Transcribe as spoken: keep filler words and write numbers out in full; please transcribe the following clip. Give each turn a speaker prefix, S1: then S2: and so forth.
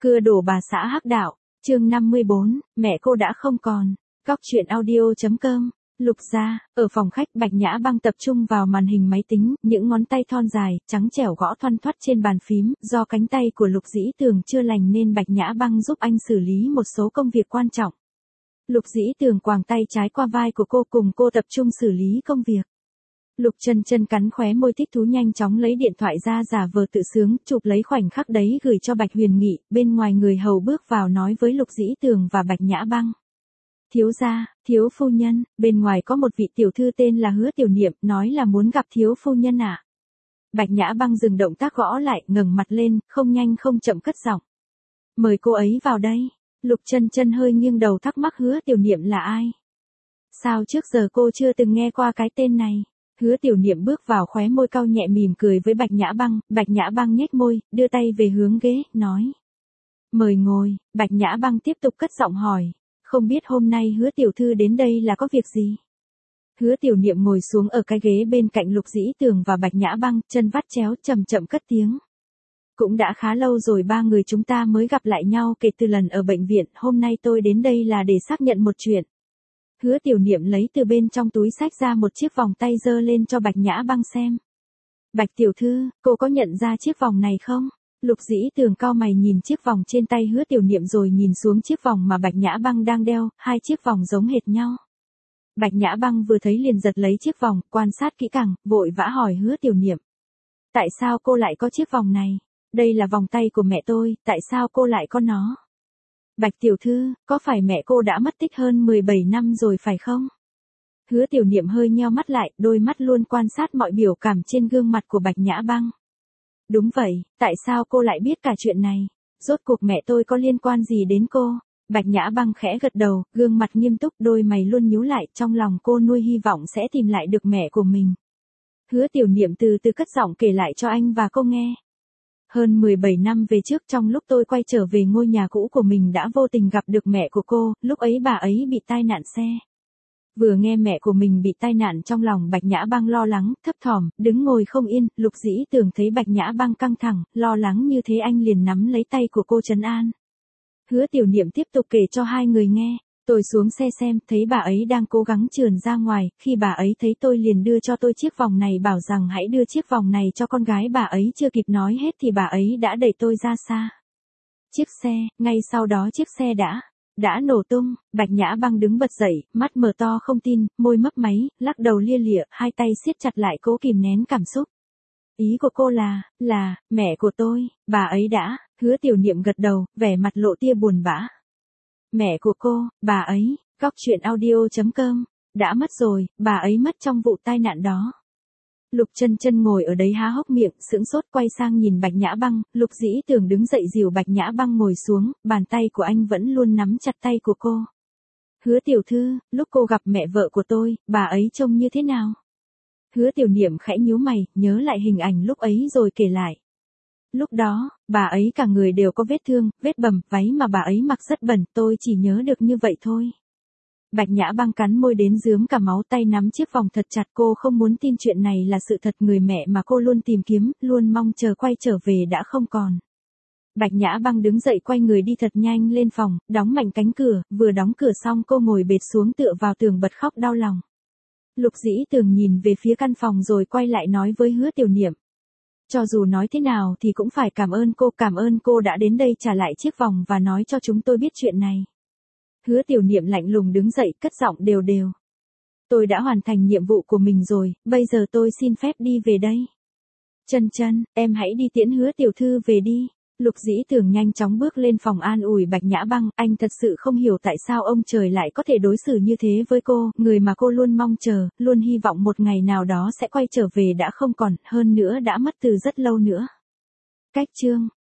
S1: Cưa đổ bà xã hắc đạo, chương năm mươi bốn, mẹ cô đã không còn. Góc truyện audio.com, Lục gia, ở phòng khách Bạch Nhã Băng tập trung vào màn hình máy tính, những ngón tay thon dài, trắng trẻo gõ thoăn thoắt trên bàn phím, do cánh tay của Lục Dĩ Tường chưa lành nên Bạch Nhã Băng giúp anh xử lý một số công việc quan trọng. Lục Dĩ Tường quàng tay trái qua vai của cô cùng cô tập trung xử lý công việc. Lục Chân Chân cắn khóe môi thích thú nhanh chóng lấy điện thoại ra giả vờ tự sướng, chụp lấy khoảnh khắc đấy gửi cho Bạch Huyền Nghị, bên ngoài người hầu bước vào nói với Lục Dĩ Tường và Bạch Nhã Băng. Thiếu gia, thiếu phu nhân, bên ngoài có một vị tiểu thư tên là Hứa Tiểu Niệm, nói là muốn gặp thiếu phu nhân ạ. À? Bạch Nhã Băng dừng động tác gõ lại, ngẩng mặt lên, không nhanh không chậm cất giọng. Mời cô ấy vào đây. Lục Chân Chân hơi nghiêng đầu thắc mắc Hứa Tiểu Niệm là ai? Sao trước giờ cô chưa từng nghe qua cái tên này? Hứa Tiểu Niệm bước vào khóe môi cau nhẹ mỉm cười với Bạch Nhã Băng, Bạch Nhã Băng nhếch môi, đưa tay về hướng ghế, nói. Mời ngồi, Bạch Nhã Băng tiếp tục cất giọng hỏi, không biết hôm nay Hứa Tiểu Thư đến đây là có việc gì? Hứa Tiểu Niệm ngồi xuống ở cái ghế bên cạnh Lục Dĩ Tường và Bạch Nhã Băng, chân vắt chéo chậm chậm cất tiếng. Cũng đã khá lâu rồi ba người chúng ta mới gặp lại nhau kể từ lần ở bệnh viện, hôm nay tôi đến đây là để xác nhận một chuyện. Hứa Tiểu Niệm lấy từ bên trong túi xách ra một chiếc vòng tay giơ lên cho Bạch Nhã Băng xem. Bạch tiểu thư, cô có nhận ra chiếc vòng này không? Lục Dĩ Tường cau mày nhìn chiếc vòng trên tay Hứa Tiểu Niệm rồi nhìn xuống chiếc vòng mà Bạch Nhã Băng đang đeo, hai chiếc vòng giống hệt nhau. Bạch Nhã Băng vừa thấy liền giật lấy chiếc vòng, quan sát kỹ càng, vội vã hỏi Hứa Tiểu Niệm. Tại sao cô lại có chiếc vòng này? Đây là vòng tay của mẹ tôi, tại sao cô lại có nó? Bạch tiểu thư, có phải mẹ cô đã mất tích hơn mười bảy năm rồi phải không? Hứa Tiểu Niệm hơi nheo mắt lại, đôi mắt luôn quan sát mọi biểu cảm trên gương mặt của Bạch Nhã Băng. Đúng vậy, tại sao cô lại biết cả chuyện này? Rốt cuộc mẹ tôi có liên quan gì đến cô? Bạch Nhã Băng khẽ gật đầu, gương mặt nghiêm túc, đôi mày luôn nhíu lại, trong lòng cô nuôi hy vọng sẽ tìm lại được mẹ của mình. Hứa Tiểu Niệm từ từ cất giọng kể lại cho anh và cô nghe. Hơn mười bảy năm về trước, trong lúc tôi quay trở về ngôi nhà cũ của mình đã vô tình gặp được mẹ của cô, lúc ấy bà ấy bị tai nạn xe. Vừa nghe mẹ của mình bị tai nạn, trong lòng Bạch Nhã Băng lo lắng, thấp thỏm, đứng ngồi không yên. Lục Dĩ Tường thấy Bạch Nhã Băng căng thẳng, lo lắng như thế anh liền nắm lấy tay của cô trấn an. Hứa Tiểu Niệm tiếp tục kể cho hai người nghe. Tôi xuống xe xem, thấy bà ấy đang cố gắng trườn ra ngoài, khi bà ấy thấy tôi liền đưa cho tôi chiếc vòng này, bảo rằng hãy đưa chiếc vòng này cho con gái bà ấy, chưa kịp nói hết thì bà ấy đã đẩy tôi ra xa. Chiếc xe, ngay sau đó chiếc xe đã, đã nổ tung. Bạch Nhã Băng đứng bật dậy, mắt mở to không tin, môi mấp máy, lắc đầu lia lịa, hai tay siết chặt lại cố kìm nén cảm xúc. Ý của cô là, là, mẹ của tôi, bà ấy đã, Hứa Tiểu Niệm gật đầu, vẻ mặt lộ tia buồn bã. Mẹ của cô, bà ấy, góc truyện audio.com, đã mất rồi, bà ấy mất trong vụ tai nạn đó. Lục Chân Chân ngồi ở đấy há hốc miệng, sững sốt quay sang nhìn Bạch Nhã Băng, Lục Dĩ Tường đứng dậy dìu Bạch Nhã Băng ngồi xuống, bàn tay của anh vẫn luôn nắm chặt tay của cô. Hứa tiểu thư, lúc cô gặp mẹ vợ của tôi, bà ấy trông như thế nào? Hứa Tiểu Niệm khẽ nhíu mày, nhớ lại hình ảnh lúc ấy rồi kể lại. Lúc đó, bà ấy cả người đều có vết thương, vết bầm, váy mà bà ấy mặc rất bẩn, tôi chỉ nhớ được như vậy thôi. Bạch Nhã Băng cắn môi đến rướm cả máu, tay nắm chiếc vòng thật chặt, cô không muốn tin chuyện này là sự thật, người mẹ mà cô luôn tìm kiếm, luôn mong chờ quay trở về đã không còn. Bạch Nhã Băng đứng dậy quay người đi thật nhanh lên phòng, đóng mạnh cánh cửa, vừa đóng cửa xong cô ngồi bệt xuống tựa vào tường bật khóc đau lòng. Lục Dĩ Tường nhìn về phía căn phòng rồi quay lại nói với Hứa Tiểu Niệm. Cho dù nói thế nào thì cũng phải cảm ơn cô, cảm ơn cô đã đến đây trả lại chiếc vòng và nói cho chúng tôi biết chuyện này. Hứa Tiểu Niệm lạnh lùng đứng dậy, cất giọng đều đều. Tôi đã hoàn thành nhiệm vụ của mình rồi, bây giờ tôi xin phép đi về đây. Chân Chân, em hãy đi tiễn Hứa tiểu thư về đi. Lục Dĩ Tường nhanh chóng bước lên phòng an ủi Bạch Nhã Băng, anh thật sự không hiểu tại sao ông trời lại có thể đối xử như thế với cô, người mà cô luôn mong chờ, luôn hy vọng một ngày nào đó sẽ quay trở về đã không còn, hơn nữa đã mất từ rất lâu nữa. Cách chương